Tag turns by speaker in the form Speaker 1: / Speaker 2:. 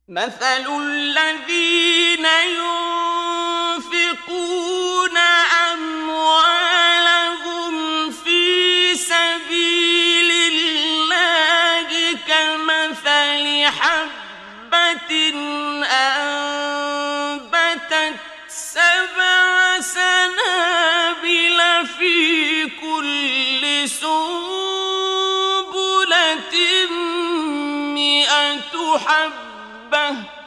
Speaker 1: مثل الذين ينفقون أموالهم في سبيل الله كمثل حبة أنبتت 7 سنابل في كل سنبلة 100 حبة